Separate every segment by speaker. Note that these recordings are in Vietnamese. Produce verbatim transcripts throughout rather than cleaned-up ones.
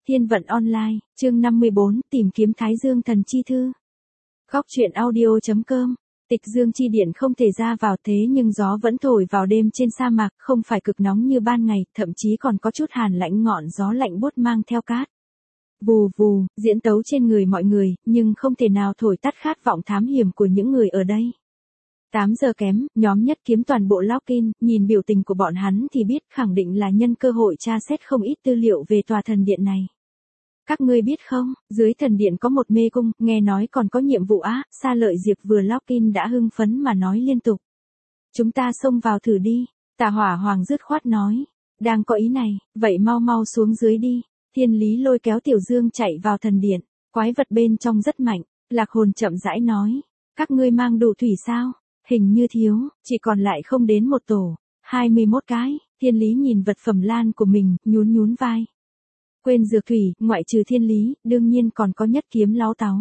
Speaker 1: Thiên vận online, chương năm mươi bốn, tìm kiếm Thái Dương thần chi thư. Góc truyện audio chấm com. Tịch Dương chi điện không thể ra vào thế nhưng gió vẫn thổi vào đêm trên sa mạc, không phải cực nóng như ban ngày, thậm chí còn có chút hàn lạnh, ngọn gió lạnh buốt mang theo cát. Vù vù, diễn tấu trên người mọi người, nhưng không thể nào thổi tắt khát vọng thám hiểm của những người ở đây. tám giờ kém, nhóm Nhất Kiếm toàn bộ login, nhìn biểu tình của bọn hắn thì biết khẳng định là nhân cơ hội tra xét không ít tư liệu về tòa thần điện này. Các ngươi biết không, dưới thần điện có một mê cung, nghe nói còn có nhiệm vụ á, Sa Lợi Diệp vừa login đã hưng phấn mà nói liên tục. Chúng ta xông vào thử đi, Tà Hỏa Hoàng dứt khoát nói. Đang có ý này, vậy mau mau xuống dưới đi. Thiên Lý lôi kéo Tiểu Dương chạy vào thần điện, quái vật bên trong rất mạnh, Lạc Hồn chậm rãi nói. Các ngươi mang đủ thủy sao? Hình như thiếu, chỉ còn lại không đến một tổ, hai mươi mốt cái, Thiên Lý nhìn vật phẩm lan của mình, nhún nhún vai. Quên dược thủy, ngoại trừ Thiên Lý, đương nhiên còn có Nhất Kiếm láu táu.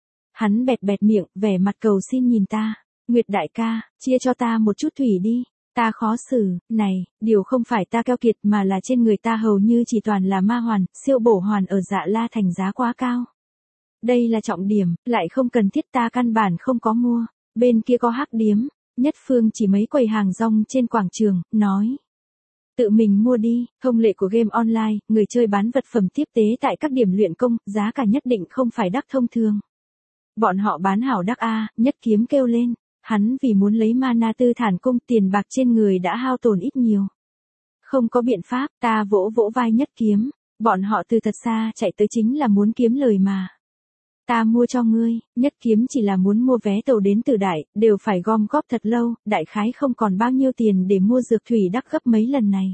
Speaker 1: Hắn bẹt bẹt miệng, vẻ mặt cầu xin nhìn ta, Nguyệt đại ca, chia cho ta một chút thủy đi, ta khó xử, này, điều không phải ta keo kiệt mà là trên người ta hầu như chỉ toàn là ma hoàn, siêu bổ hoàn ở Dạ La Thành giá quá cao. Đây là trọng điểm, lại không cần thiết, ta căn bản không có mua. Bên kia có hắc điếm, Nhất Phương chỉ mấy quầy hàng rong trên quảng trường, nói. Tự mình mua đi, thông lệ của game online, người chơi bán vật phẩm tiếp tế tại các điểm luyện công, giá cả nhất định không phải đắt thông thường. Bọn họ bán hảo đắt a, Nhất Kiếm kêu lên, hắn vì muốn lấy mana tư thản cung, tiền bạc trên người đã hao tổn ít nhiều. Không có biện pháp, ta vỗ vỗ vai Nhất Kiếm, bọn họ từ thật xa chạy tới chính là muốn kiếm lời mà. Ta mua cho ngươi, Nhất Kiếm chỉ là muốn mua vé tàu đến Tử Đại, đều phải gom góp thật lâu, đại khái không còn bao nhiêu tiền để mua dược thủy đắt gấp mấy lần này.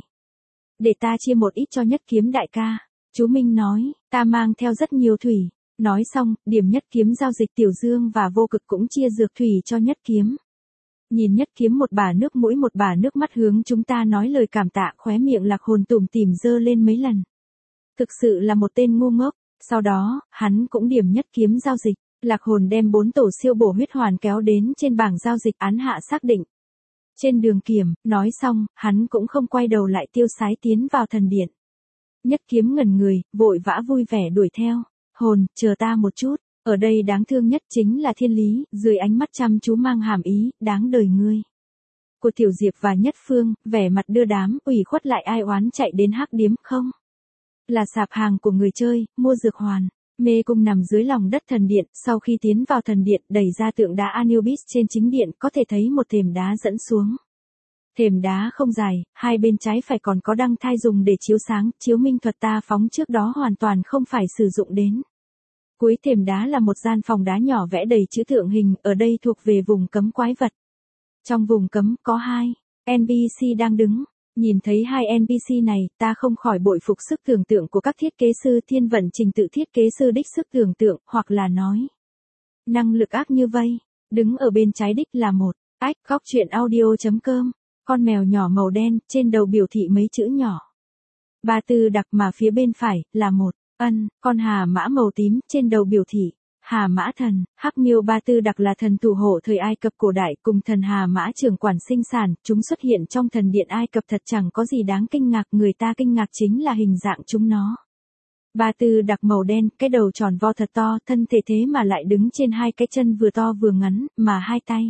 Speaker 1: Để ta chia một ít cho Nhất Kiếm đại ca, chú Minh nói, ta mang theo rất nhiều thủy. Nói xong, điểm Nhất Kiếm giao dịch Tiểu Dương và Vô Cực cũng chia dược thủy cho Nhất Kiếm. Nhìn Nhất Kiếm một bả nước mũi một bả nước mắt hướng chúng ta nói lời cảm tạ, khóe miệng Lạc Hồn tủm tỉm dơ lên mấy lần. Thực sự là một tên ngu ngốc. Sau đó, hắn cũng điểm Nhất Kiếm giao dịch, Lạc Hồn đem bốn tổ siêu bổ huyết hoàn kéo đến trên bảng giao dịch, án hạ xác định. Trên đường kiểm, nói xong, hắn cũng không quay đầu lại tiêu sái tiến vào thần điện. Nhất Kiếm ngẩn người, vội vã vui vẻ đuổi theo. Hồn, chờ ta một chút, ở đây đáng thương nhất chính là Thiên Lý, dưới ánh mắt chăm chú mang hàm ý, đáng đời ngươi. Của Tiểu Diệp và Nhất Phương, vẻ mặt đưa đám, ủy khuất lại ai oán chạy đến hắc điếm không? Là sạp hàng của người chơi, mua dược hoàn. Mê cung nằm dưới lòng đất thần điện, sau khi tiến vào thần điện, đẩy ra tượng đá Anubis trên chính điện, có thể thấy một thềm đá dẫn xuống. Thềm đá không dài, hai bên trái phải còn có đăng thai dùng để chiếu sáng, chiếu minh thuật ta phóng trước đó hoàn toàn không phải sử dụng đến. Cuối thềm đá là một gian phòng đá nhỏ vẽ đầy chữ tượng hình, ở đây thuộc về vùng cấm quái vật. Trong vùng cấm có hai en pê xê đang đứng. Nhìn thấy hai en pê xê này, ta không khỏi bội phục sức tưởng tượng của các thiết kế sư thiên vận trình tự thiết kế sư đích sức tưởng tượng, hoặc là nói. Năng lực ác như vây, đứng ở bên trái đích là một, ách, góc truyện audio chấm com, con mèo nhỏ màu đen, trên đầu biểu thị mấy chữ nhỏ. Ba tư đặc mà phía bên phải, là một, ân, con hà mã màu tím, trên đầu biểu thị. Hà Mã Thần, Hắc Miêu Ba Tư Đặc là thần thủ hộ thời Ai Cập cổ đại, cùng thần Hà Mã trưởng quản sinh sản, chúng xuất hiện trong thần điện Ai Cập thật chẳng có gì đáng kinh ngạc, người ta kinh ngạc chính là hình dạng chúng nó. Ba Tư Đặc màu đen, cái đầu tròn vo thật to, thân thể thế mà lại đứng trên hai cái chân vừa to vừa ngắn, mà hai tay.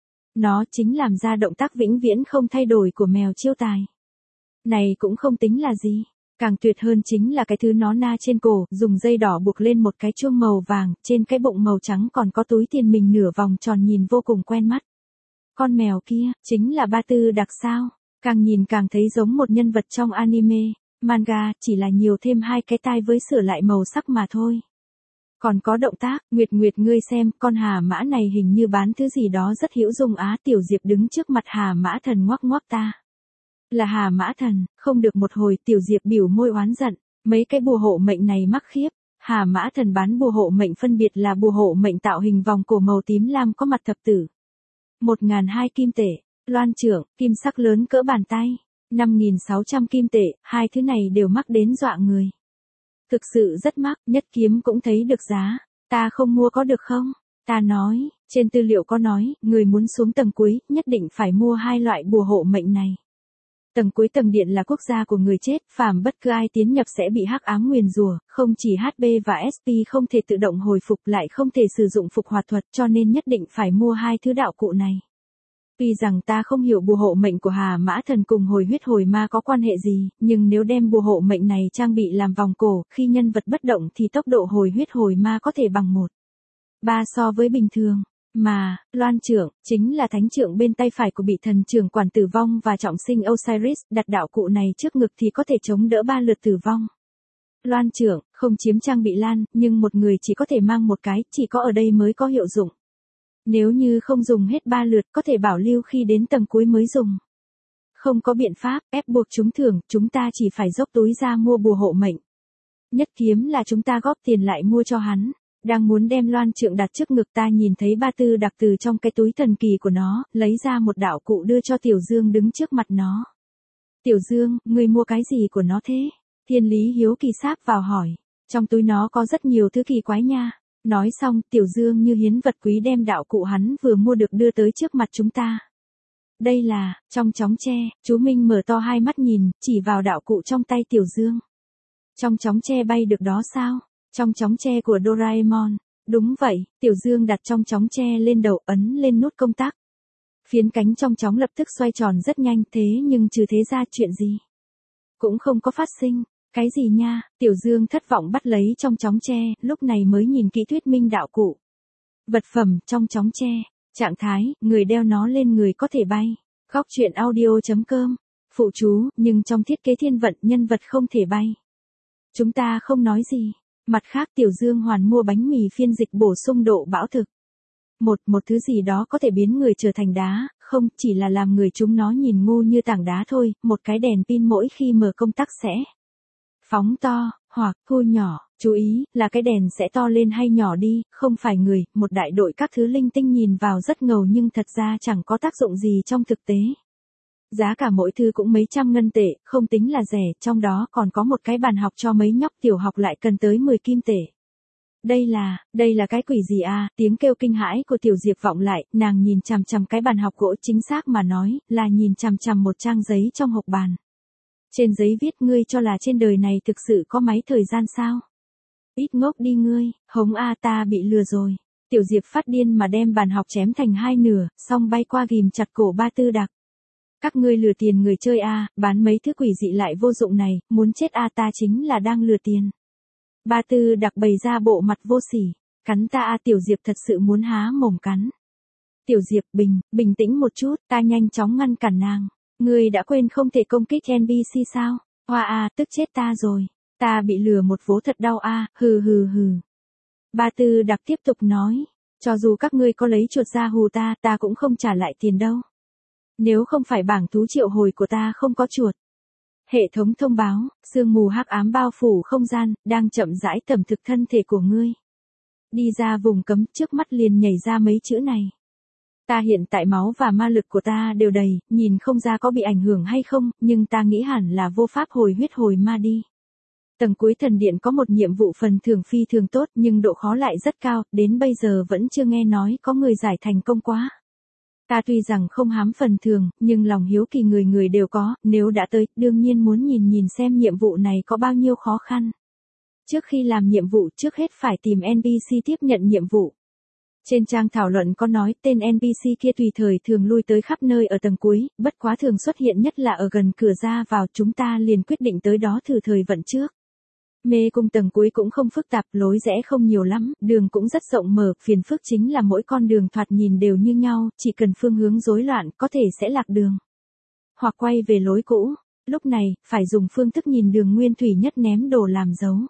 Speaker 1: Nó chính làm ra động tác vĩnh viễn không thay đổi của mèo chiêu tài. Này cũng không tính là gì. Càng tuyệt hơn chính là cái thứ nó na trên cổ, dùng dây đỏ buộc lên một cái chuông màu vàng, trên cái bụng màu trắng còn có túi tiền mình nửa vòng tròn nhìn vô cùng quen mắt. Con mèo kia, chính là Ba Tư Đặc sao? Càng nhìn càng thấy giống một nhân vật trong anime, manga, chỉ là nhiều thêm hai cái tai với sửa lại màu sắc mà thôi. Còn có động tác, Nguyệt Nguyệt ngươi xem, con hà mã này hình như bán thứ gì đó rất hữu dụng á. Tiểu Diệp đứng trước mặt Hà Mã Thần ngoắc ngoắc ta. Là Hà Mã Thần, không được một hồi, Tiểu Diệp biểu môi oán giận, mấy cái bùa hộ mệnh này mắc khiếp. Hà Mã Thần bán bùa hộ mệnh phân biệt là bùa hộ mệnh tạo hình vòng cổ màu tím lam có mặt thập tử. một nghìn hai kim tệ, loan trưởng, kim sắc lớn cỡ bàn tay, năm nghìn sáu trăm kim tệ, hai thứ này đều mắc đến dọa người. Thực sự rất mắc, Nhất Kiếm cũng thấy được giá, ta không mua có được không? Ta nói, trên tư liệu có nói, người muốn xuống tầng cuối, nhất định phải mua hai loại bùa hộ mệnh này. Tầng cuối tầng điện là quốc gia của người chết, phàm bất cứ ai tiến nhập sẽ bị hắc ám nguyền rủa, không chỉ hát pê và ét pê không thể tự động hồi phục lại không thể sử dụng phục hoạt thuật cho nên nhất định phải mua hai thứ đạo cụ này. Tuy rằng ta không hiểu bùa hộ mệnh của Hà Mã Thần cùng hồi huyết hồi ma có quan hệ gì, nhưng nếu đem bùa hộ mệnh này trang bị làm vòng cổ, khi nhân vật bất động thì tốc độ hồi huyết hồi ma có thể bằng một ba so với bình thường. Mà, Loan Trượng, chính là thánh trượng bên tay phải của bị thần trưởng quản tử vong và trọng sinh Osiris, đặt đạo cụ này trước ngực thì có thể chống đỡ ba lượt tử vong. Loan Trượng, không chiếm trang bị lan, nhưng một người chỉ có thể mang một cái, chỉ có ở đây mới có hiệu dụng. Nếu như không dùng hết ba lượt có thể bảo lưu khi đến tầng cuối mới dùng. Không có biện pháp, ép buộc chúng thưởng, chúng ta chỉ phải dốc túi ra mua bùa hộ mệnh. Nhất kiếm là chúng ta góp tiền lại mua cho hắn. Đang muốn đem Loan Trượng đặt trước ngực ta nhìn thấy ba tư đặc từ trong cái túi thần kỳ của nó, lấy ra một đạo cụ đưa cho Tiểu Dương đứng trước mặt nó. Tiểu Dương, ngươi mua cái gì của nó thế? Thiên Lý hiếu kỳ sáp vào hỏi. Trong túi nó có rất nhiều thứ kỳ quái nha. Nói xong, Tiểu Dương như hiến vật quý đem đạo cụ hắn vừa mua được đưa tới trước mặt chúng ta. Đây là, trong chóng tre, chú Minh mở to hai mắt nhìn, chỉ vào đạo cụ trong tay Tiểu Dương. Trong chóng tre bay được đó sao? Trong chóng tre của Doraemon. Đúng vậy, Tiểu Dương đặt trong chóng tre lên đầu ấn lên nút công tắc. Phiến cánh trong chóng lập tức xoay tròn rất nhanh thế nhưng trừ thế ra chuyện gì? Cũng không có phát sinh. Cái gì nha, Tiểu Dương thất vọng bắt lấy trong chóng tre, lúc này mới nhìn kỹ thuyết minh đạo cụ. Vật phẩm trong chóng tre, trạng thái, người đeo nó lên người có thể bay. Góc truyện audio chấm com. Phụ chú, nhưng trong thiết kế thiên vận nhân vật không thể bay. Chúng ta không nói gì. Mặt khác Tiểu Dương hoàn mua bánh mì phiên dịch bổ sung độ bão thực. Một, một thứ gì đó có thể biến người trở thành đá, không, chỉ là làm người chúng nó nhìn ngu như tảng đá thôi, một cái đèn pin mỗi khi mở công tắc sẽ phóng to, hoặc thu nhỏ, chú ý, là cái đèn sẽ to lên hay nhỏ đi, không phải người, một đại đội các thứ linh tinh nhìn vào rất ngầu nhưng thật ra chẳng có tác dụng gì trong thực tế. Giá cả mỗi thứ cũng mấy trăm ngân tệ, không tính là rẻ, trong đó còn có một cái bàn học cho mấy nhóc tiểu học lại cần tới mười kim tệ. Đây là, đây là cái quỷ gì à, tiếng kêu kinh hãi của Tiểu Diệp vọng lại, nàng nhìn chằm chằm cái bàn học gỗ chính xác mà nói, là nhìn chằm chằm một trang giấy trong hộc bàn. Trên giấy viết ngươi cho là trên đời này thực sự có máy thời gian sao? Ít ngốc đi ngươi, hống a ta bị lừa rồi. Tiểu Diệp phát điên mà đem bàn học chém thành hai nửa, xong bay qua ghim chặt cổ ba tư đặc. Các ngươi lừa tiền người chơi a, bán mấy thứ quỷ dị lại vô dụng này, muốn chết a ta chính là đang lừa tiền. Ba tư đặc bày ra bộ mặt vô sỉ, cắn ta a Tiểu Diệp thật sự muốn há mồm cắn. Tiểu Diệp bình, bình tĩnh một chút, ta nhanh chóng ngăn cản nàng. Ngươi đã quên không thể công kích en pê xê sao? Hoa a, tức chết ta rồi. Ta bị lừa một vố thật đau a, hừ hừ hừ. Ba tư đặc tiếp tục nói, cho dù các ngươi có lấy chuột ra hù ta, ta cũng không trả lại tiền đâu. Nếu không phải bảng thú triệu hồi của ta không có chuột. Hệ thống thông báo, sương mù hắc ám bao phủ không gian, đang chậm rãi tẩm thực thân thể của ngươi. Đi ra vùng cấm, trước mắt liền nhảy ra mấy chữ này. Ta hiện tại máu và ma lực của ta đều đầy, nhìn không ra có bị ảnh hưởng hay không, nhưng ta nghĩ hẳn là vô pháp hồi huyết hồi ma đi. Tầng cuối thần điện có một nhiệm vụ phần thưởng phi thường tốt nhưng độ khó lại rất cao, đến bây giờ vẫn chưa nghe nói có người giải thành công quá. Ta tuy rằng không hám phần thưởng, nhưng lòng hiếu kỳ người người đều có, nếu đã tới, đương nhiên muốn nhìn nhìn xem nhiệm vụ này có bao nhiêu khó khăn. Trước khi làm nhiệm vụ trước hết phải tìm en pê xê tiếp nhận nhiệm vụ. Trên trang thảo luận có nói tên en pê xê kia tùy thời thường lui tới khắp nơi ở tầng cuối, bất quá thường xuất hiện nhất là ở gần cửa ra vào, chúng ta liền quyết định tới đó thử thời vận trước. Mê cung tầng cuối cũng không phức tạp, lối rẽ không nhiều lắm, đường cũng rất rộng mở, phiền phức chính là mỗi con đường thoạt nhìn đều như nhau, chỉ cần phương hướng rối loạn có thể sẽ lạc đường. Hoặc quay về lối cũ, lúc này, phải dùng phương thức nhìn đường nguyên thủy nhất ném đồ làm dấu.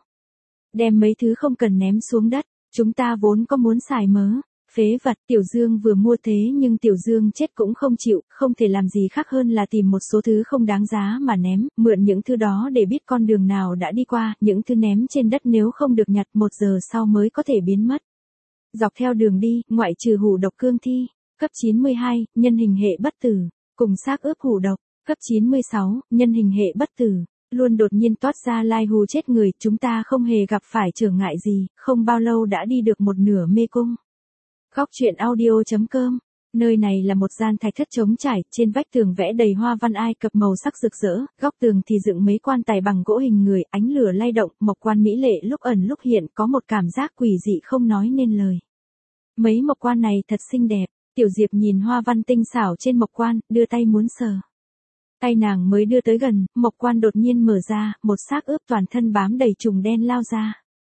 Speaker 1: Đem mấy thứ không cần ném xuống đất, chúng ta vốn có muốn xài mớ. Phế vật, Tiểu Dương vừa mua thế nhưng Tiểu Dương chết cũng không chịu, không thể làm gì khác hơn là tìm một số thứ không đáng giá mà ném, mượn những thứ đó để biết con đường nào đã đi qua, những thứ ném trên đất nếu không được nhặt một giờ sau mới có thể biến mất. Dọc theo đường đi, ngoại trừ hủ độc cương thi, cấp chín mươi hai, nhân hình hệ bất tử, cùng xác ướp hủ độc, cấp chín mươi sáu, nhân hình hệ bất tử, luôn đột nhiên toát ra lai hù chết người, chúng ta không hề gặp phải trở ngại gì, không bao lâu đã đi được một nửa mê cung. Góc truyện audio chấm com Nơi này là một gian thạch thất trống trải, trên vách tường vẽ đầy hoa văn Ai Cập màu sắc rực rỡ, góc tường thì dựng mấy quan tài bằng gỗ hình người, ánh lửa lay động, mộc quan mỹ lệ lúc ẩn lúc hiện, có một cảm giác quỷ dị không nói nên lời. Mấy mộc quan này thật xinh đẹp, Tiểu Diệp nhìn hoa văn tinh xảo trên mộc quan, đưa tay muốn sờ. Tay nàng mới đưa tới gần, mộc quan đột nhiên mở ra, một xác ướp toàn thân bám đầy trùng đen lao ra.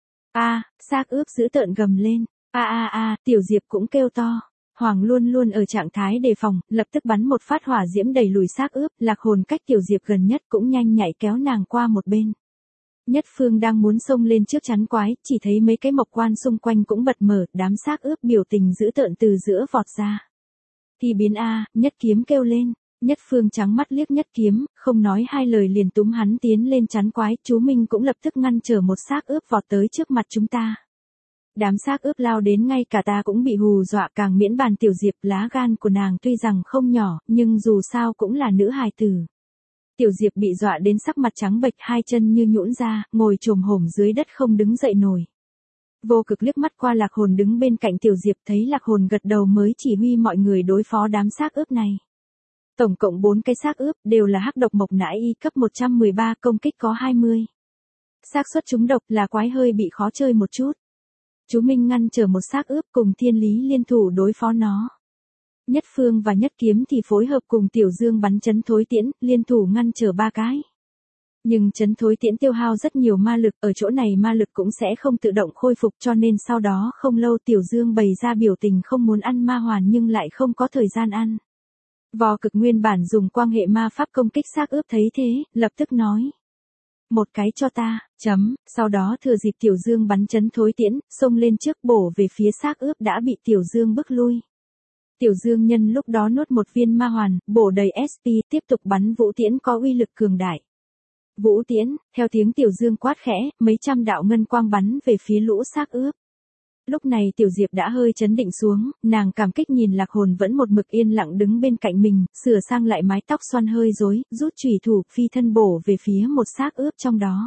Speaker 1: A, xác ướp dữ tợn gầm lên, a a a, Tiểu Diệp cũng kêu to. Hoàng luôn luôn ở trạng thái đề phòng, lập tức bắn một phát hỏa diễm đẩy lùi xác ướp, Lạc Hồn cách Tiểu Diệp gần nhất cũng nhanh nhạy kéo nàng qua một bên. Nhất Phương đang muốn xông lên trước chắn quái, chỉ thấy mấy cái mộc quan xung quanh cũng bật mở, đám xác ướp biểu tình dữ tợn từ giữa vọt ra. Thì biến a, Nhất Kiếm kêu lên, Nhất Phương trắng mắt liếc Nhất Kiếm, không nói hai lời liền túm hắn tiến lên chắn quái, chú Minh cũng lập tức ngăn trở một xác ướp vọt tới trước mặt chúng ta. Đám xác ướp lao đến ngay cả ta cũng bị hù dọa, càng miễn bàn Tiểu Diệp, lá gan của nàng tuy rằng không nhỏ, nhưng dù sao cũng là nữ hài tử. Tiểu Diệp bị dọa đến sắc mặt trắng bệch, hai chân như nhũn ra, ngồi chồm hổm dưới đất không đứng dậy nổi. Vô Cực liếc mắt qua Lạc Hồn đứng bên cạnh Tiểu Diệp, thấy Lạc Hồn gật đầu mới chỉ huy mọi người đối phó đám xác ướp này. Tổng cộng bốn cái xác ướp, đều là hắc độc mộc nãi y cấp một trăm mười ba, công kích có hai mươi. Xác suất trúng độc là quái hơi bị khó chơi một chút. Chú Minh ngăn trở một xác ướp cùng Thiên Lý liên thủ đối phó nó. Nhất Phương và Nhất Kiếm thì phối hợp cùng Tiểu Dương bắn chấn thối tiễn, liên thủ ngăn trở ba cái. Nhưng chấn thối tiễn tiêu hao rất nhiều ma lực, ở chỗ này ma lực cũng sẽ không tự động khôi phục, cho nên sau đó không lâu Tiểu Dương bày ra biểu tình không muốn ăn ma hoàn nhưng lại không có thời gian ăn. Vô Cực nguyên bản dùng quang hệ ma pháp công kích xác ướp thấy thế, lập tức nói. Một cái cho ta, chấm, sau đó thừa dịp Tiểu Dương bắn chấn thối tiễn, xông lên trước bổ về phía xác ướp đã bị Tiểu Dương bức lui. Tiểu Dương nhân lúc đó nuốt một viên ma hoàn, bổ đầy ét pê, tiếp tục bắn vũ tiễn có uy lực cường đại. Vũ tiễn, theo tiếng Tiểu Dương quát khẽ, mấy trăm đạo ngân quang bắn về phía lũ xác ướp. Lúc này Tiểu Diệp đã hơi chấn định xuống, nàng cảm kích nhìn Lạc Hồn vẫn một mực yên lặng đứng bên cạnh mình, sửa sang lại mái tóc xoăn hơi rối, rút chùy thủ phi thân bổ về phía một xác ướp trong đó.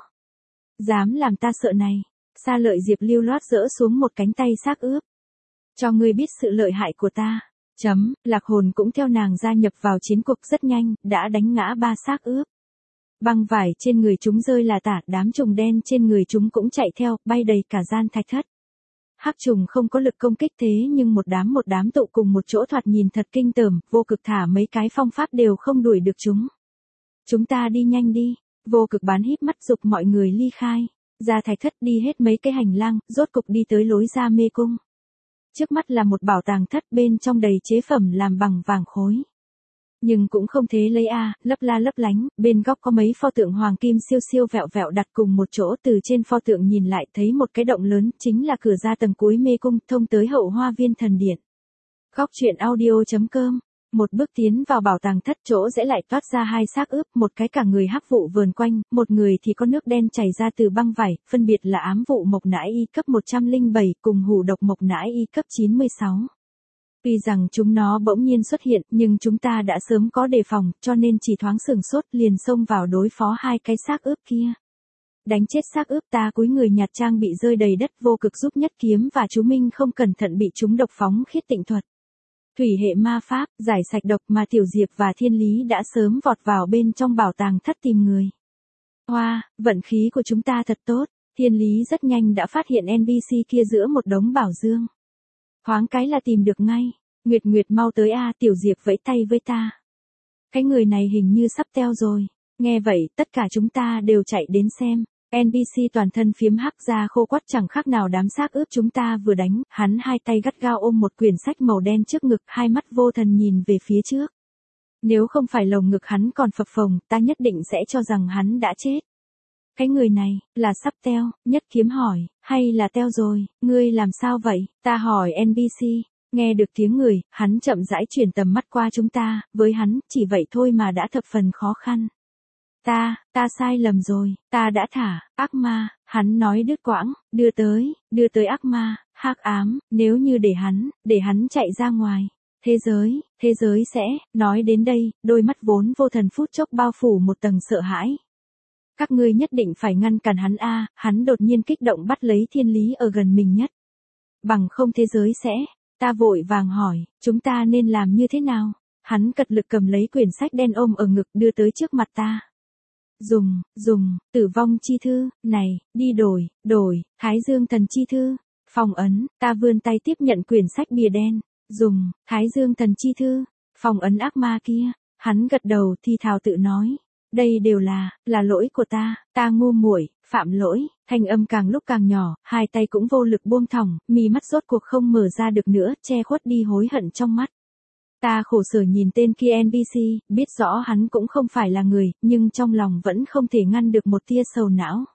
Speaker 1: Dám làm ta sợ này. Sa Lợi Diệp lưu loát dỡ xuống một cánh tay xác ướp. Cho ngươi biết sự lợi hại của ta. Chấm, Lạc Hồn cũng theo nàng gia nhập vào chiến cuộc rất nhanh, đã đánh ngã ba xác ướp. Băng vải trên người chúng rơi là tả, đám trùng đen trên người chúng cũng chạy theo, bay đầy cả gian thạch thất. Hắc trùng không có lực công kích thế nhưng một đám một đám tụ cùng một chỗ thoạt nhìn thật kinh tởm, Vô Cực thả mấy cái phong pháp đều không đuổi được chúng. Chúng ta đi nhanh đi, Vô Cực bán híp mắt giục mọi người ly khai, ra thạch thất đi hết mấy cái hành lang, rốt cục đi tới lối ra mê cung. Trước mắt là một bảo tàng thất bên trong đầy chế phẩm làm bằng vàng khối. Nhưng cũng không thế lấy a, à, lấp la lấp lánh, bên góc có mấy pho tượng hoàng kim siêu siêu vẹo vẹo đặt cùng một chỗ, từ trên pho tượng nhìn lại thấy một cái động lớn, chính là cửa ra tầng cuối mê cung, thông tới hậu hoa viên thần điện. Góc truyện audio chấm com. Một bước tiến vào bảo tàng thất, chỗ dễ lại toát ra hai xác ướp, một cái cả người hắc vụ vờn quanh, một người thì có nước đen chảy ra từ băng vải, phân biệt là ám vụ mộc nãi y cấp một trăm lẻ bảy cùng hủ độc mộc nãi y cấp chín mươi sáu. Tuy rằng chúng nó bỗng nhiên xuất hiện, nhưng chúng ta đã sớm có đề phòng, cho nên chỉ thoáng sửng sốt liền xông vào đối phó hai cái xác ướp kia. Đánh chết xác ướp, ta cúi người nhặt trang bị rơi đầy đất, Vô Cực giúp Nhất Kiếm và chú Minh không cẩn thận bị chúng độc phóng khiết tịnh thuật. Thủy hệ ma pháp, giải sạch độc mà Tiểu Diệp và Thiên Lý đã sớm vọt vào bên trong bảo tàng thất tìm người. Hoa, wow, vận khí của chúng ta thật tốt, Thiên Lý rất nhanh đã phát hiện en pê xê kia giữa một đống bảo dương. Thoáng cái là tìm được ngay, Nguyệt Nguyệt mau tới a, à, Tiểu Diệp vẫy tay với ta. Cái người này hình như sắp teo rồi, nghe vậy tất cả chúng ta đều chạy đến xem. en pê xê toàn thân phiếm hắc da khô quắt chẳng khác nào đám xác ướp chúng ta vừa đánh, hắn hai tay gắt gao ôm một quyển sách màu đen trước ngực, hai mắt vô thần nhìn về phía trước. Nếu không phải lồng ngực hắn còn phập phồng, ta nhất định sẽ cho rằng hắn đã chết. Cái người này, là sắp teo, Nhất Kiếm hỏi, hay là teo rồi, ngươi làm sao vậy, ta hỏi en pê xê. Nghe được tiếng người, hắn chậm rãi chuyển tầm mắt qua chúng ta, với hắn, chỉ vậy thôi mà đã thập phần khó khăn. Ta, ta sai lầm rồi, ta đã thả, ác ma, hắn nói đứt quãng, đưa tới, đưa tới ác ma, hắc ám, nếu như để hắn, để hắn chạy ra ngoài. Thế giới, thế giới sẽ, nói đến đây, đôi mắt vốn vô thần phút chốc bao phủ một tầng sợ hãi. Các ngươi nhất định phải ngăn cản hắn a, à, hắn đột nhiên kích động bắt lấy Thiên Lý ở gần mình nhất. Bằng không thế giới sẽ, Ta vội vàng hỏi, chúng ta nên làm như thế nào? Hắn cật lực cầm lấy quyển sách đen ôm ở ngực đưa tới trước mặt ta. Dùng, dùng, tử vong chi thư, này, đi đổi, đổi, Thái Dương thần chi thư, phong ấn, ta vươn tay tiếp nhận quyển sách bìa đen, dùng, Thái Dương thần chi thư, phong ấn ác ma kia, hắn gật đầu thì thào tự nói, đây đều là, là lỗi của ta, ta ngu muội, phạm lỗi, thanh âm càng lúc càng nhỏ, hai tay cũng vô lực buông thõng, mí mắt rốt cuộc không mở ra được nữa, che khuất đi hối hận trong mắt. Ta khổ sở nhìn tên kia en pê xê, biết rõ hắn cũng không phải là người, nhưng trong lòng vẫn không thể ngăn được một tia sầu não.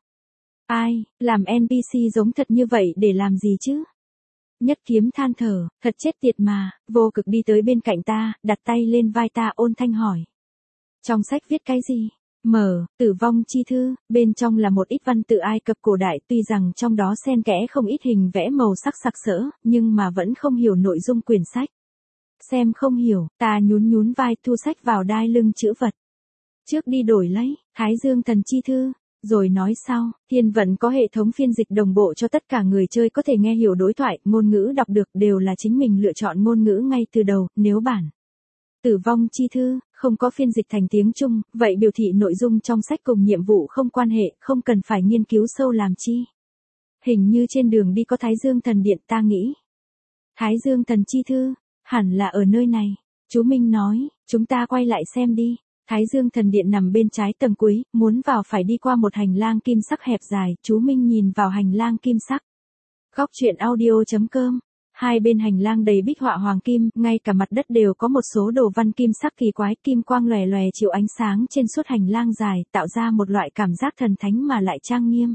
Speaker 1: Ai, làm en pê xê giống thật như vậy để làm gì chứ? Nhất kiếm than thở, thật chết tiệt mà, Vô Cực đi tới bên cạnh ta, đặt tay lên vai ta ôn thanh hỏi. Trong sách viết cái gì? Mở, tử vong chi thư, bên trong là một ít văn tự Ai Cập cổ đại, tuy rằng trong đó xen kẽ không ít hình vẽ màu sắc sặc sỡ, nhưng mà vẫn không hiểu nội dung quyển sách. Xem không hiểu, ta nhún nhún vai thu sách vào đai lưng chữ vật. Trước đi đổi lấy, Thái Dương thần chi thư, rồi nói sau, thiên vận có hệ thống phiên dịch đồng bộ cho tất cả người chơi có thể nghe hiểu đối thoại, ngôn ngữ đọc được đều là chính mình lựa chọn ngôn ngữ ngay từ đầu, nếu bản. Tử vong chi thư, không có phiên dịch thành tiếng Trung, vậy biểu thị nội dung trong sách cùng nhiệm vụ không quan hệ, không cần phải nghiên cứu sâu làm chi. Hình như trên đường đi có Thái Dương thần điện ta nghĩ. Thái Dương thần chi thư, hẳn là ở nơi này. Chú Minh nói, chúng ta quay lại xem đi. Thái Dương thần điện nằm bên trái tầng cuối, muốn vào phải đi qua một hành lang kim sắc hẹp dài, chú Minh nhìn vào hành lang kim sắc. Góc truyện audio.com. Hai bên hành lang đầy bích họa hoàng kim, ngay cả mặt đất đều có một số đồ văn kim sắc kỳ quái, kim quang lòe lòe chiếu ánh sáng trên suốt hành lang dài, tạo ra một loại cảm giác thần thánh mà lại trang nghiêm.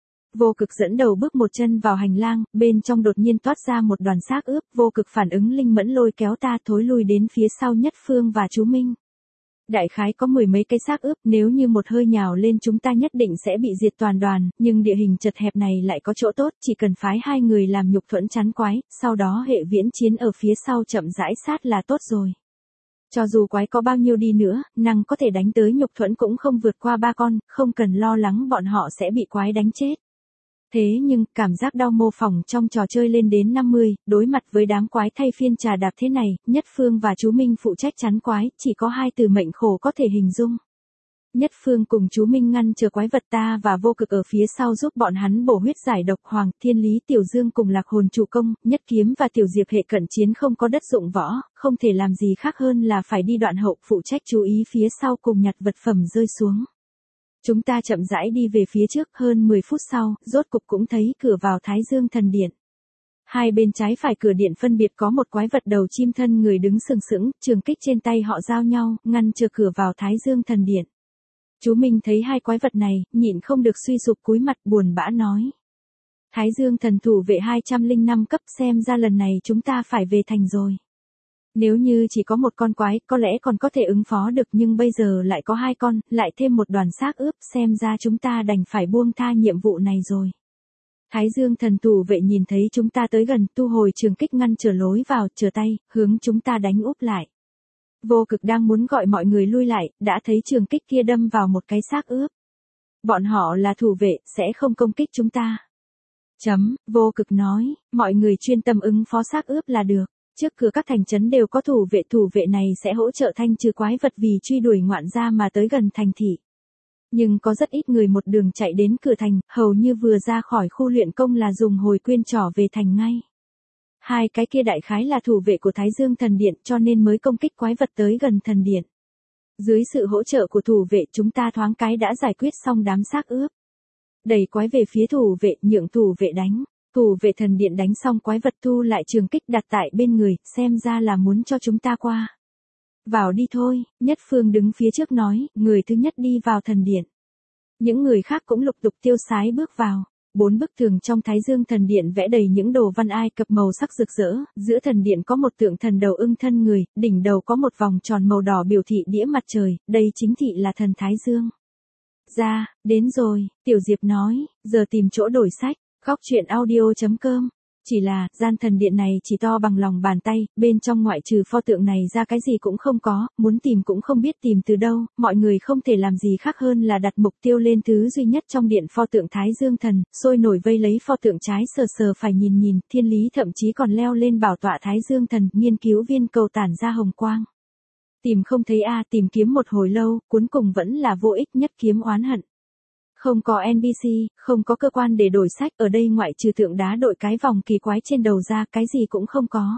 Speaker 1: Vô Cực dẫn đầu bước một chân vào hành lang, bên trong đột nhiên toát ra một đoàn xác ướp, Vô Cực phản ứng linh mẫn lôi kéo ta thối lui đến phía sau Nhất Phương và chú Minh. Đại khái có mười mấy cái xác ướp, nếu như một hơi nhào lên chúng ta nhất định sẽ bị diệt toàn đoàn, nhưng địa hình chật hẹp này lại có chỗ tốt, chỉ cần phái hai người làm nhục thuẫn chắn quái, sau đó hệ viễn chiến ở phía sau chậm rãi sát là tốt rồi. Cho dù quái có bao nhiêu đi nữa, năng có thể đánh tới nhục thuẫn cũng không vượt qua ba con, không cần lo lắng bọn họ sẽ bị quái đánh chết. Thế nhưng, cảm giác đau mô phỏng trong trò chơi lên đến năm mươi, đối mặt với đám quái thay phiên trà đạp thế này, Nhất Phương và chú Minh phụ trách chắn quái, chỉ có hai từ mệnh khổ có thể hình dung. Nhất Phương cùng chú Minh ngăn chờ quái vật ta và Vô Cực ở phía sau giúp bọn hắn bổ huyết giải độc. Hoàng, Thiên Lý, Tiểu Dương cùng Lạc Hồn chủ công, Nhất Kiếm và Tiểu Diệp hệ cận chiến không có đất dụng võ, không thể làm gì khác hơn là phải đi đoạn hậu phụ trách chú ý phía sau cùng nhặt vật phẩm rơi xuống. Chúng ta chậm rãi đi về phía trước, hơn mười phút sau, rốt cục cũng thấy cửa vào Thái Dương thần điện. Hai bên trái phải cửa điện phân biệt có một quái vật đầu chim thân người đứng sừng sững, trường kích trên tay họ giao nhau, ngăn chờ cửa vào Thái Dương thần điện. Chú Minh thấy hai quái vật này, nhịn không được suy sụp cúi mặt buồn bã nói. Thái Dương thần thủ vệ hai trăm lẻ năm cấp, xem ra lần này chúng ta phải về thành rồi. Nếu như chỉ có một con quái, có lẽ còn có thể ứng phó được, nhưng bây giờ lại có hai con, lại thêm một đoàn xác ướp, xem ra chúng ta đành phải buông tha nhiệm vụ này rồi. Thái Dương thần thủ vệ nhìn thấy chúng ta tới gần, tu hồi trường kích ngăn trở lối vào, trở tay, hướng chúng ta đánh úp lại. Vô Cực đang muốn gọi mọi người lui lại, đã thấy trường kích kia đâm vào một cái xác ướp. Bọn họ là thủ vệ, sẽ không công kích chúng ta. Chấm, Vô Cực nói, mọi người chuyên tâm ứng phó xác ướp là được. Trước cửa các thành trấn đều có thủ vệ, thủ vệ này sẽ hỗ trợ thanh trừ quái vật vì truy đuổi ngoạn gia mà tới gần thành thị. Nhưng có rất ít người một đường chạy đến cửa thành, hầu như vừa ra khỏi khu luyện công là dùng hồi quyên trỏ về thành ngay. Hai cái kia đại khái là thủ vệ của Thái Dương thần điện, cho nên mới công kích quái vật tới gần thần điện. Dưới sự hỗ trợ của thủ vệ, chúng ta thoáng cái đã giải quyết xong đám xác ướp. Đẩy quái về phía thủ vệ, nhượng thủ vệ đánh. Thủ vệ thần điện đánh xong quái vật thu lại trường kích đặt tại bên người, xem ra là muốn cho chúng ta qua. Vào đi thôi, Nhất Phương đứng phía trước nói, người thứ nhất đi vào thần điện. Những người khác cũng lục tục tiêu sái bước vào. Bốn bức tường trong Thái Dương thần điện vẽ đầy những đồ văn Ai Cập màu sắc rực rỡ, giữa thần điện có một tượng thần đầu ưng thân người, đỉnh đầu có một vòng tròn màu đỏ biểu thị đĩa mặt trời, đây chính thị là thần Thái Dương. Ra, đến rồi, Tiểu Diệp nói, giờ tìm chỗ đổi sách. Góc truyện audio.com Chỉ là, gian thần điện này chỉ to bằng lòng bàn tay, bên trong ngoại trừ pho tượng này ra cái gì cũng không có, muốn tìm cũng không biết tìm từ đâu, mọi người không thể làm gì khác hơn là đặt mục tiêu lên thứ duy nhất trong điện pho tượng Thái Dương Thần, sôi nổi vây lấy pho tượng trái sờ sờ phải nhìn nhìn, Thiên Lý thậm chí còn leo lên bảo tọa Thái Dương Thần, nghiên cứu viên cầu tản ra hồng quang. Tìm không thấy a, tìm kiếm một hồi lâu, cuối cùng vẫn là vô ích, nhất kiếm oán hận. Không có en pê xê, không có cơ quan để đổi sách, ở đây ngoại trừ tượng đá đội cái vòng kỳ quái trên đầu ra, cái gì cũng không có.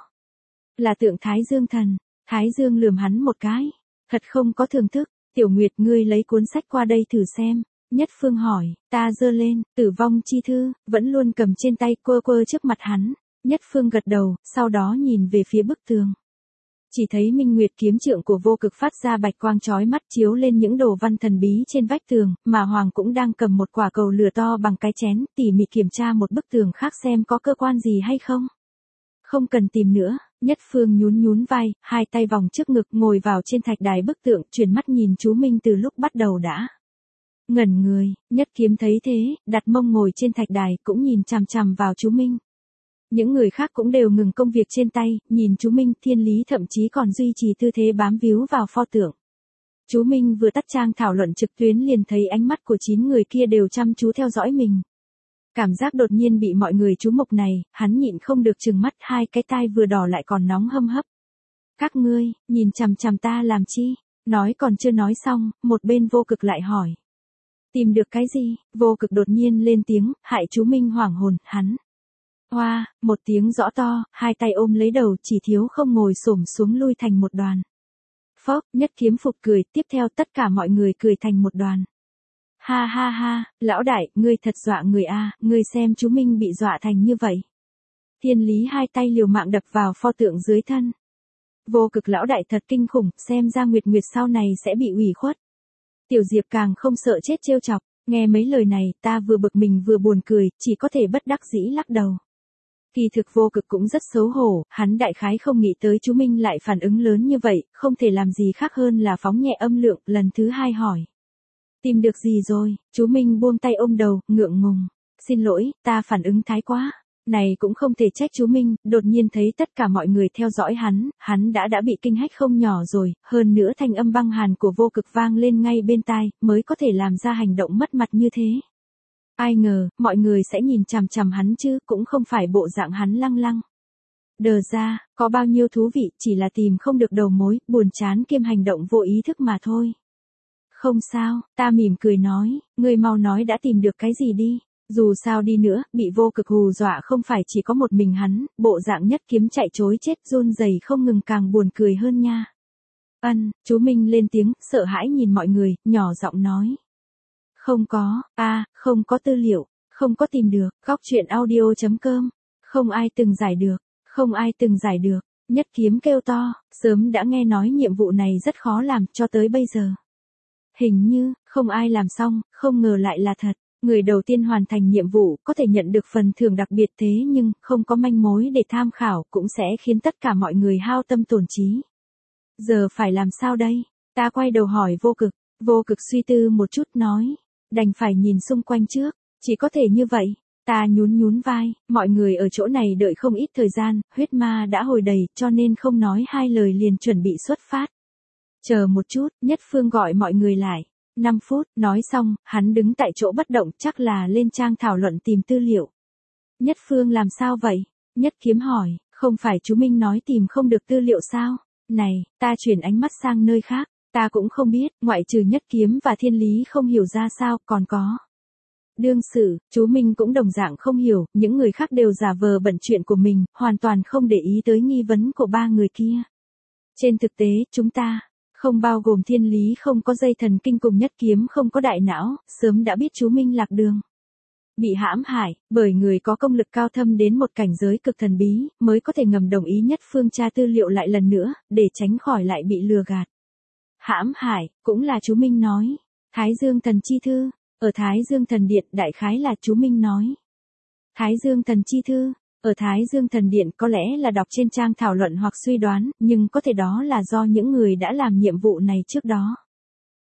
Speaker 1: Là tượng Thái Dương Thần. Thái Dương lườm hắn một cái. Thật không có thưởng thức. Tiểu Nguyệt, ngươi lấy cuốn sách qua đây thử xem. Nhất Phương hỏi, ta giơ lên, Tử vong chi thư, vẫn luôn cầm trên tay, quơ quơ trước mặt hắn. Nhất Phương gật đầu, sau đó nhìn về phía bức tường. Chỉ thấy Minh Nguyệt kiếm trượng của Vô Cực phát ra bạch quang chói mắt chiếu lên những đồ văn thần bí trên vách tường, mà Hoàng cũng đang cầm một quả cầu lửa to bằng cái chén, tỉ mỉ kiểm tra một bức tường khác xem có cơ quan gì hay không. Không cần tìm nữa, Nhất Phương nhún nhún vai, hai tay vòng trước ngực ngồi vào trên thạch đài bức tượng, chuyển mắt nhìn chú Minh từ lúc bắt đầu đã. Ngẩn người, Nhất Kiếm thấy thế, đặt mông ngồi trên thạch đài cũng nhìn chằm chằm vào chú Minh. Những người khác cũng đều ngừng công việc trên tay, nhìn chú Minh, Thiên Lý thậm chí còn duy trì tư thế bám víu vào pho tượng. Chú Minh vừa tắt trang thảo luận trực tuyến liền thấy ánh mắt của chín người kia đều chăm chú theo dõi mình. Cảm giác đột nhiên bị mọi người chú mục này, hắn nhịn không được trừng mắt, hai cái tai vừa đỏ lại còn nóng hâm hấp. Các ngươi, nhìn chằm chằm ta làm chi? Nói còn chưa nói xong, một bên Vô Cực lại hỏi. Tìm được cái gì? Vô Cực đột nhiên lên tiếng, hại chú Minh hoảng hồn, hắn. Hoa, một tiếng rõ to, hai tay ôm lấy đầu, chỉ thiếu không ngồi xổm xuống lui thành một đoàn. Phốc, Nhất Kiếm phục cười, tiếp theo tất cả mọi người cười thành một đoàn. Ha ha ha, lão đại, ngươi thật dọa người a, ngươi xem chú Minh bị dọa thành như vậy. Thiên Lý hai tay liều mạng đập vào pho tượng dưới thân. Vô Cực lão đại thật kinh khủng, xem ra Nguyệt Nguyệt sau này sẽ bị ủy khuất. Tiểu Diệp càng không sợ chết trêu chọc, nghe mấy lời này, ta vừa bực mình vừa buồn cười, chỉ có thể bất đắc dĩ lắc đầu. Kỳ thực Vô Cực cũng rất xấu hổ, hắn đại khái không nghĩ tới chú Minh lại phản ứng lớn như vậy, không thể làm gì khác hơn là phóng nhẹ âm lượng, lần thứ hai hỏi. Tìm được gì rồi? Chú Minh buông tay ôm đầu, ngượng ngùng. Xin lỗi, ta phản ứng thái quá. Này cũng không thể trách chú Minh, đột nhiên thấy tất cả mọi người theo dõi hắn, hắn đã đã bị kinh hách không nhỏ rồi, hơn nữa thanh âm băng hàn của Vô Cực vang lên ngay bên tai, mới có thể làm ra hành động mất mặt như thế. Ai ngờ, mọi người sẽ nhìn chằm chằm hắn chứ, cũng không phải bộ dạng hắn lăng lăng. Đờ ra, có bao nhiêu thú vị, chỉ là tìm không được đầu mối, buồn chán kiêm hành động vô ý thức mà thôi. Không sao, ta mỉm cười nói, ngươi mau nói đã tìm được cái gì đi. Dù sao đi nữa, bị Vô Cực hù dọa không phải chỉ có một mình hắn, bộ dạng Nhất Kiếm chạy trối chết run rẩy không ngừng càng buồn cười hơn nha. Ân, chú Minh lên tiếng, sợ hãi nhìn mọi người, nhỏ giọng nói. Không có, a, à, không có tư liệu, không có tìm được, góc truyện audio chấm com, không ai từng giải được, không ai từng giải được, Nhất Kiếm kêu to, sớm đã nghe nói nhiệm vụ này rất khó làm cho tới bây giờ. Hình như, không ai làm xong, không ngờ lại là thật. Người đầu tiên hoàn thành nhiệm vụ có thể nhận được phần thưởng đặc biệt thế nhưng không có manh mối để tham khảo cũng sẽ khiến tất cả mọi người hao tâm tổn trí. Giờ phải làm sao đây? Ta quay đầu hỏi Vô Cực. Vô Cực suy tư một chút nói. Đành phải nhìn xung quanh trước. Chỉ có thể như vậy. Ta nhún nhún vai. Mọi người ở chỗ này đợi không ít thời gian. Huyết ma đã hồi đầy cho nên không nói hai lời liền chuẩn bị xuất phát. Chờ một chút. Nhất Phương gọi mọi người lại. năm phút, nói xong, hắn đứng tại chỗ bất động chắc là lên trang thảo luận tìm tư liệu. Nhất Phương làm sao vậy? Nhất Kiếm hỏi, không phải chú Minh nói tìm không được tư liệu sao? Này, ta chuyển ánh mắt sang nơi khác, ta cũng không biết, ngoại trừ Nhất Kiếm và Thiên Lý không hiểu ra sao, còn có. Đương sự, chú Minh cũng đồng dạng không hiểu, những người khác đều giả vờ bận chuyện của mình, hoàn toàn không để ý tới nghi vấn của ba người kia. Trên thực tế, chúng ta không bao gồm Thiên Lý không có dây thần kinh cùng Nhất Kiếm không có đại não, sớm đã biết chú Minh lạc đường. Bị hãm hại, bởi người có công lực cao thâm đến một cảnh giới cực thần bí, mới có thể ngầm đồng ý Nhất Phương tra tư liệu lại lần nữa, để tránh khỏi lại bị lừa gạt. Hãm hại, cũng là chú Minh nói. Thái Dương Thần Chi Thư, ở Thái Dương Thần Điện đại khái là chú Minh nói. Thái Dương Thần Chi Thư. Ở Thái Dương Thần Điện có lẽ là đọc trên trang thảo luận hoặc suy đoán, nhưng có thể đó là do những người đã làm nhiệm vụ này trước đó.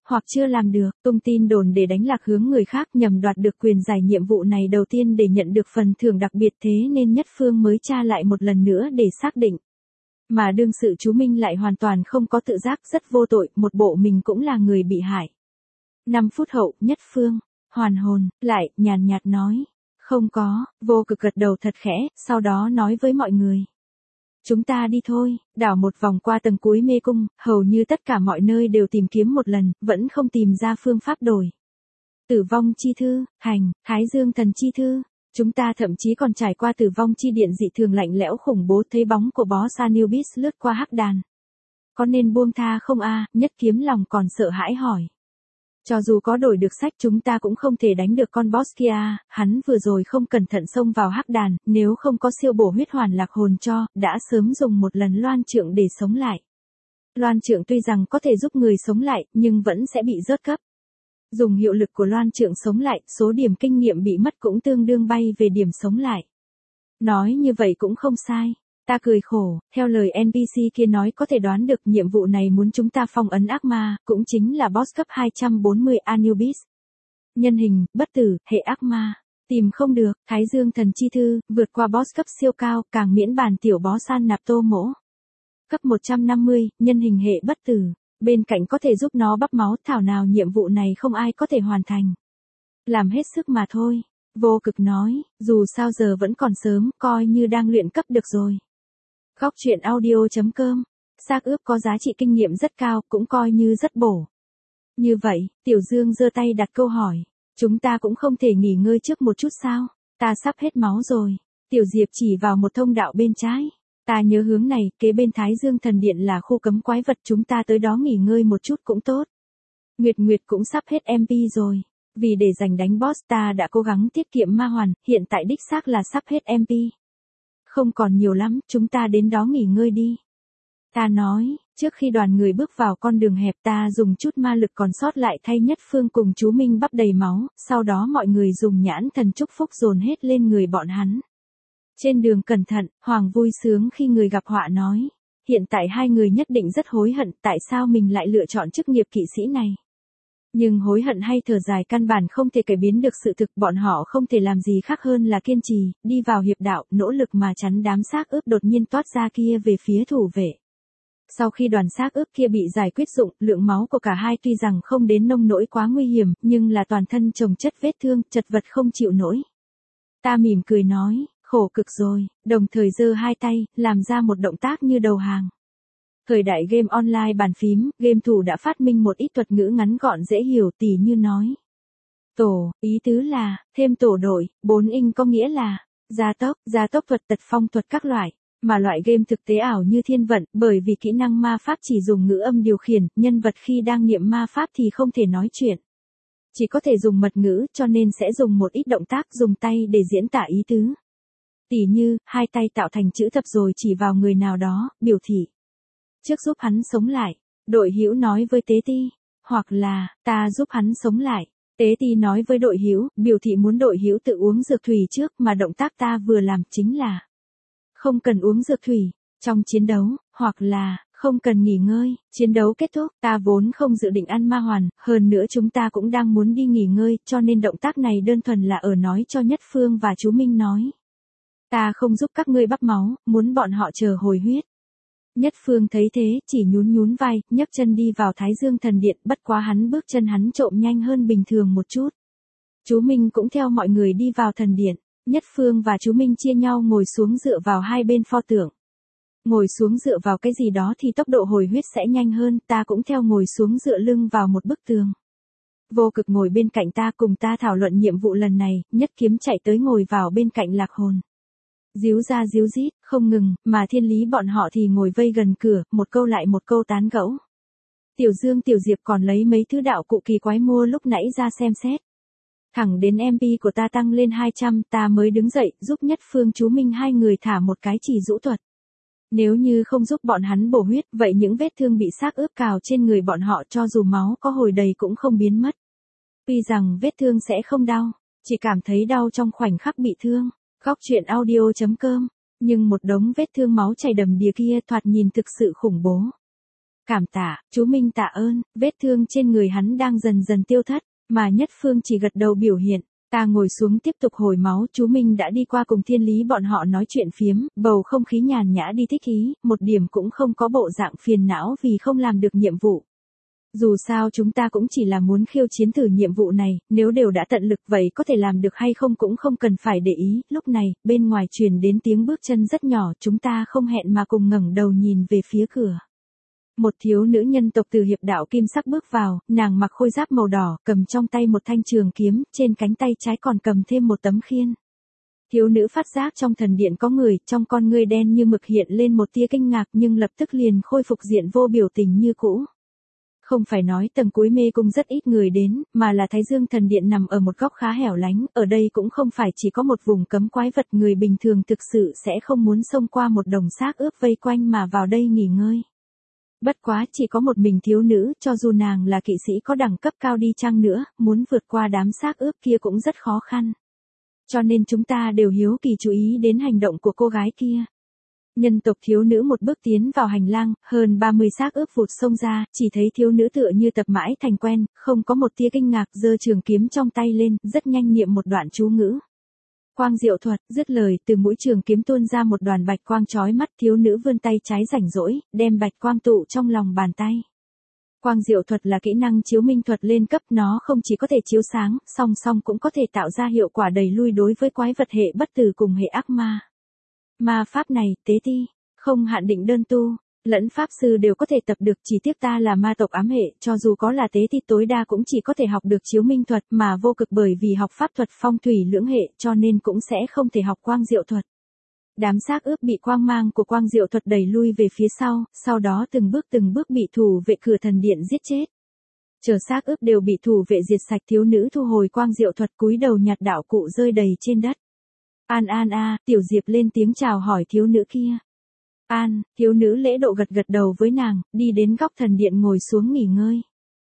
Speaker 1: hoặc chưa làm được, tung tin đồn để đánh lạc hướng người khác nhằm đoạt được quyền giải nhiệm vụ này đầu tiên để nhận được phần thưởng đặc biệt, thế nên Nhất Phương mới tra lại một lần nữa để xác định. Mà đương sự chú Minh lại hoàn toàn không có tự giác, rất vô tội, một bộ mình cũng là người bị hại. năm phút hậu, Nhất Phương hoàn hồn lại, nhàn nhạt nói. Không có, Vô Cực gật đầu thật khẽ, sau đó nói với mọi người. Chúng ta đi thôi, đảo một vòng qua tầng cuối mê cung, hầu như tất cả mọi nơi đều tìm kiếm một lần, vẫn không tìm ra phương pháp đổi. Tử vong chi thư, hành, Thái Dương thần chi thư. Chúng ta thậm chí còn trải qua tử vong chi điện dị thường lạnh lẽo khủng bố, thấy bóng của boss Anubis lướt qua hắc đàn. Có nên buông tha không a? Nhất Kiếm lòng còn sợ hãi hỏi. Cho dù có đổi được sách chúng ta cũng không thể đánh được con boss kia, hắn vừa rồi không cẩn thận xông vào hắc đàn, nếu không có siêu bổ huyết hoàn lạc hồn cho, đã sớm dùng một lần loan trượng để sống lại. Loan trượng tuy rằng có thể giúp người sống lại, nhưng vẫn sẽ bị rớt cấp. Dùng hiệu lực của loan trượng sống lại, số điểm kinh nghiệm bị mất cũng tương đương bay về điểm sống lại. Nói như vậy cũng không sai. Ta cười khổ, theo lời en pê xê kia nói có thể đoán được nhiệm vụ này muốn chúng ta phong ấn ác ma, cũng chính là boss cấp hai trăm bốn mươi Anubis. Nhân hình, bất tử, hệ ác ma. Tìm không được, Thái Dương thần chi thư, vượt qua boss cấp siêu cao, càng miễn bàn tiểu bó san nạp tô mỗ. Cấp một trăm năm mươi, nhân hình hệ bất tử. Bên cạnh có thể giúp nó bắp máu, thảo nào nhiệm vụ này không ai có thể hoàn thành. Làm hết sức mà thôi. Vô Cực nói, dù sao giờ vẫn còn sớm, coi như đang luyện cấp được rồi. Góc truyện audio chấm com. Xác ướp có giá trị kinh nghiệm rất cao, cũng coi như rất bổ. Như vậy, Tiểu Dương giơ tay đặt câu hỏi. Chúng ta cũng không thể nghỉ ngơi trước một chút sao? Ta sắp hết máu rồi. Tiểu Diệp chỉ vào một thông đạo bên trái. Ta nhớ hướng này, kế bên Thái Dương thần điện là khu cấm quái vật, chúng ta tới đó nghỉ ngơi một chút cũng tốt. Nguyệt Nguyệt cũng sắp hết em pê rồi. Vì để dành đánh boss ta đã cố gắng tiết kiệm ma hoàn, hiện tại đích xác là sắp hết em pê. Không còn nhiều lắm, chúng ta đến đó nghỉ ngơi đi. Ta nói, trước khi đoàn người bước vào con đường hẹp ta dùng chút ma lực còn sót lại thay Nhất Phương cùng chú Minh bắp đầy máu, sau đó mọi người dùng nhãn thần chúc phúc dồn hết lên người bọn hắn. Trên đường cẩn thận, Hoàng vui sướng khi người gặp họa nói. Hiện tại hai người nhất định rất hối hận tại sao mình lại lựa chọn chức nghiệp kỵ sĩ này. Nhưng hối hận hay thở dài căn bản không thể cải biến được sự thực, bọn họ không thể làm gì khác hơn là kiên trì, đi vào hiệp đạo, nỗ lực mà chắn đám xác ướp đột nhiên toát ra kia về phía thủ vệ. Sau khi đoàn xác ướp kia bị giải quyết dụng, lượng máu của cả hai tuy rằng không đến nông nỗi quá nguy hiểm, nhưng là toàn thân chồng chất vết thương, chật vật không chịu nổi. Ta mỉm cười nói, khổ cực rồi, đồng thời giơ hai tay, làm ra một động tác như đầu hàng. Thời đại game online bàn phím, game thủ đã phát minh một ít thuật ngữ ngắn gọn dễ hiểu, tỉ như nói. Tổ, ý tứ là, thêm tổ đội, bốn inch có nghĩa là, gia tốc, gia tốc thuật, tật phong thuật các loại, mà loại game thực tế ảo như thiên vận, bởi vì kỹ năng ma pháp chỉ dùng ngữ âm điều khiển, nhân vật khi đang niệm ma pháp thì không thể nói chuyện. Chỉ có thể dùng mật ngữ, cho nên sẽ dùng một ít động tác dùng tay để diễn tả ý tứ. Tỉ như, hai tay tạo thành chữ thập rồi chỉ vào người nào đó, biểu thị. Trước giúp hắn sống lại, đội hữu nói với Tế Ti, hoặc là, ta giúp hắn sống lại. Tế Ti nói với đội hữu, biểu thị muốn đội hữu tự uống dược thủy trước, mà động tác ta vừa làm chính là không cần uống dược thủy, trong chiến đấu, hoặc là, không cần nghỉ ngơi, chiến đấu kết thúc, ta vốn không dự định ăn ma hoàn, hơn nữa chúng ta cũng đang muốn đi nghỉ ngơi, cho nên động tác này đơn thuần là ở nói cho Nhất Phương và chú Minh nói. Ta không giúp các ngươi bắp máu, muốn bọn họ chờ hồi huyết. Nhất Phương thấy thế, chỉ nhún nhún vai, nhấc chân đi vào Thái Dương thần điện, bất quá hắn bước chân hắn trộm nhanh hơn bình thường một chút. Chú Minh cũng theo mọi người đi vào thần điện, Nhất Phương và chú Minh chia nhau ngồi xuống dựa vào hai bên pho tượng. Ngồi xuống dựa vào cái gì đó thì tốc độ hồi huyết sẽ nhanh hơn, ta cũng theo ngồi xuống dựa lưng vào một bức tường. Vô Cực ngồi bên cạnh ta cùng ta thảo luận nhiệm vụ lần này, Nhất Kiếm chạy tới ngồi vào bên cạnh Lạc Hồn. Díu ra díu dít, không ngừng, mà Thiên Lý bọn họ thì ngồi vây gần cửa, một câu lại một câu tán gẫu. Tiểu Dương Tiểu Diệp còn lấy mấy thứ đạo cụ kỳ quái mua lúc nãy ra xem xét. Thẳng đến em pê của ta tăng lên hai trăm, ta mới đứng dậy, giúp Nhất Phương chú Minh hai người thả một cái chỉ rũ thuật. Nếu như không giúp bọn hắn bổ huyết, vậy những vết thương bị xác ướp cào trên người bọn họ cho dù máu có hồi đầy cũng không biến mất. Tuy rằng vết thương sẽ không đau, chỉ cảm thấy đau trong khoảnh khắc bị thương. Góc truyện audio chấm com, nhưng một đống vết thương máu chảy đầm đìa kia thoạt nhìn thực sự khủng bố. Cảm tạ, chú Minh tạ ơn, vết thương trên người hắn đang dần dần tiêu thất, mà Nhất Phương chỉ gật đầu biểu hiện. Ta ngồi xuống tiếp tục hồi máu, chú Minh đã đi qua cùng Thiên Lý bọn họ nói chuyện phiếm, bầu không khí nhàn nhã đi thích ý, một điểm cũng không có bộ dạng phiền não vì không làm được nhiệm vụ. Dù sao chúng ta cũng chỉ là muốn khiêu chiến thử nhiệm vụ này, nếu đều đã tận lực vậy có thể làm được hay không cũng không cần phải để ý. Lúc này, bên ngoài truyền đến tiếng bước chân rất nhỏ, chúng ta không hẹn mà cùng ngẩng đầu nhìn về phía cửa. Một thiếu nữ nhân tộc từ hiệp đạo kim sắc bước vào, nàng mặc khôi giáp màu đỏ, cầm trong tay một thanh trường kiếm, trên cánh tay trái còn cầm thêm một tấm khiên. Thiếu nữ phát giác trong thần điện có người, trong con ngươi đen như mực hiện lên một tia kinh ngạc nhưng lập tức liền khôi phục diện vô biểu tình như cũ. Không phải nói tầng cuối mê cung rất ít người đến, mà là Thái Dương thần điện nằm ở một góc khá hẻo lánh, ở đây cũng không phải chỉ có một vùng cấm quái vật, người bình thường thực sự sẽ không muốn xông qua một đồng xác ướp vây quanh mà vào đây nghỉ ngơi. Bất quá chỉ có một mình thiếu nữ, cho dù nàng là kỵ sĩ có đẳng cấp cao đi chăng nữa, muốn vượt qua đám xác ướp kia cũng rất khó khăn. Cho nên chúng ta đều hiếu kỳ chú ý đến hành động của cô gái kia. Nhân tộc thiếu nữ một bước tiến vào hành lang, hơn ba mươi xác ướp vụt xông ra, chỉ thấy thiếu nữ tựa như tập mãi thành quen, không có một tia kinh ngạc, giơ trường kiếm trong tay lên, rất nhanh niệm một đoạn chú ngữ. Quang diệu thuật, dứt lời, từ mũi trường kiếm tuôn ra một đoàn bạch quang chói mắt, thiếu nữ vươn tay trái rảnh rỗi, đem bạch quang tụ trong lòng bàn tay. Quang diệu thuật là kỹ năng chiếu minh thuật lên cấp, nó không chỉ có thể chiếu sáng, song song cũng có thể tạo ra hiệu quả đẩy lui đối với quái vật hệ bất tử cùng hệ ác ma. Ma pháp này, tế ti, không hạn định đơn tu, lẫn pháp sư đều có thể tập được, chỉ tiếc ta là ma tộc ám hệ, cho dù có là tế ti tối đa cũng chỉ có thể học được chiếu minh thuật mà vô cực, bởi vì học pháp thuật phong thủy lưỡng hệ cho nên cũng sẽ không thể học quang diệu thuật. Đám xác ướp bị quang mang của quang diệu thuật đẩy lui về phía sau, sau đó từng bước từng bước bị thủ vệ cửa thần điện giết chết. Chờ xác ướp đều bị thủ vệ diệt sạch, thiếu nữ thu hồi quang diệu thuật, cúi đầu nhặt đạo cụ rơi đầy trên đất. An An a, Tiểu Diệp lên tiếng chào hỏi thiếu nữ kia. An, thiếu nữ lễ độ gật gật đầu với nàng, đi đến góc thần điện ngồi xuống nghỉ ngơi.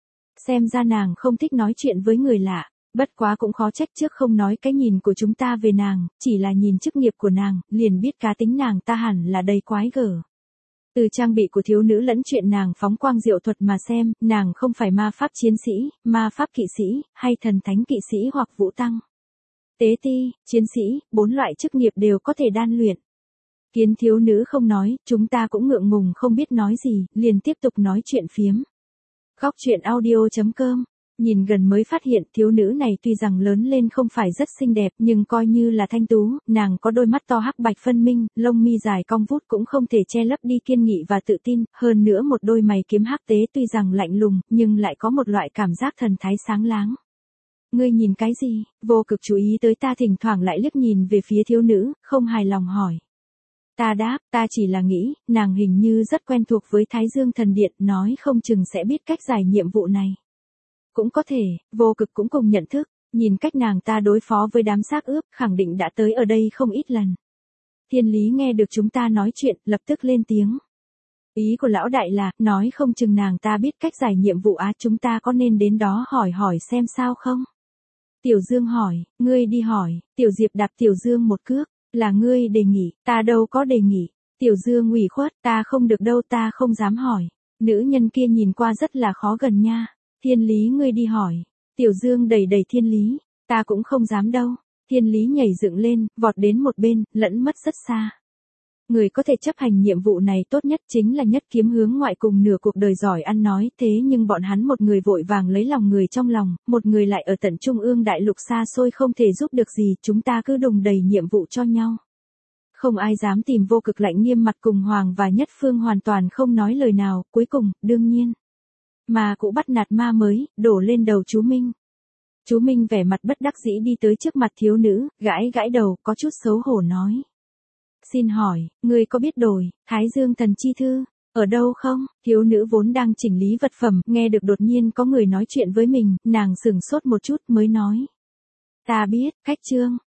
Speaker 1: Xem ra nàng không thích nói chuyện với người lạ, bất quá cũng khó trách trước không nói cái nhìn của chúng ta về nàng, chỉ là nhìn chức nghiệp của nàng, liền biết cá tính nàng ta hẳn là đầy quái gở. Từ trang bị của thiếu nữ lẫn chuyện nàng phóng quang diệu thuật mà xem, nàng không phải ma pháp chiến sĩ, ma pháp kỵ sĩ, hay thần thánh kỵ sĩ hoặc vũ tăng. Tế ti, chiến sĩ, bốn loại chức nghiệp đều có thể đan luyện. Kiến thiếu nữ không nói, chúng ta cũng ngượng ngùng không biết nói gì, liền tiếp tục nói chuyện phiếm. Góc chuyện audio chấm com. Nhìn gần mới phát hiện thiếu nữ này tuy rằng lớn lên không phải rất xinh đẹp nhưng coi như là thanh tú, nàng có đôi mắt to hắc bạch phân minh, lông mi dài cong vút cũng không thể che lấp đi kiên nghị và tự tin, hơn nữa một đôi mày kiếm hắc tế tuy rằng lạnh lùng nhưng lại có một loại cảm giác thần thái sáng láng. Ngươi nhìn cái gì? Vô cực chú ý tới ta, thỉnh thoảng lại liếc nhìn về phía thiếu nữ, không hài lòng hỏi. Ta đáp, ta chỉ là nghĩ, nàng hình như rất quen thuộc với Thái Dương thần điện, nói không chừng sẽ biết cách giải nhiệm vụ này. Cũng có thể, vô cực cũng cùng nhận thức, nhìn cách nàng ta đối phó với đám xác ướp, khẳng định đã tới ở đây không ít lần. Thiên Lý nghe được chúng ta nói chuyện, lập tức lên tiếng. Ý của lão đại là, nói không chừng nàng ta biết cách giải nhiệm vụ á, chúng ta có nên đến đó hỏi hỏi xem sao không? Tiểu Dương hỏi, ngươi đi hỏi, Tiểu Diệp đạp Tiểu Dương một cước, là ngươi đề nghị, ta đâu có đề nghị. Tiểu Dương ủy khuất, ta không được đâu, ta không dám hỏi. Nữ nhân kia nhìn qua rất là khó gần nha. Thiên Lý ngươi đi hỏi. Tiểu Dương đẩy đẩy Thiên Lý, ta cũng không dám đâu. Thiên Lý nhảy dựng lên, vọt đến một bên, lẫn mất rất xa. Người có thể chấp hành nhiệm vụ này tốt nhất chính là Nhất Kiếm hướng ngoại cùng nửa cuộc đời giỏi ăn nói, thế nhưng bọn hắn một người vội vàng lấy lòng người trong lòng, một người lại ở tận trung ương đại lục xa xôi không thể giúp được gì, chúng ta cứ đùng đầy nhiệm vụ cho nhau. Không ai dám tìm vô cực lạnh nghiêm mặt, cùng Hoàng và Nhất Phương hoàn toàn không nói lời nào, cuối cùng, đương nhiên. Mà cũng bắt nạt ma mới, đổ lên đầu chú Minh. Chú Minh vẻ mặt bất đắc dĩ đi tới trước mặt thiếu nữ, gãi gãi đầu, có chút xấu hổ nói. Xin hỏi, ngươi có biết đổi, Thái Dương thần chi thư, ở đâu không? Thiếu nữ vốn đang chỉnh lý vật phẩm, nghe được đột nhiên có người nói chuyện với mình, nàng sửng sốt một chút mới nói. Ta biết, khách trương,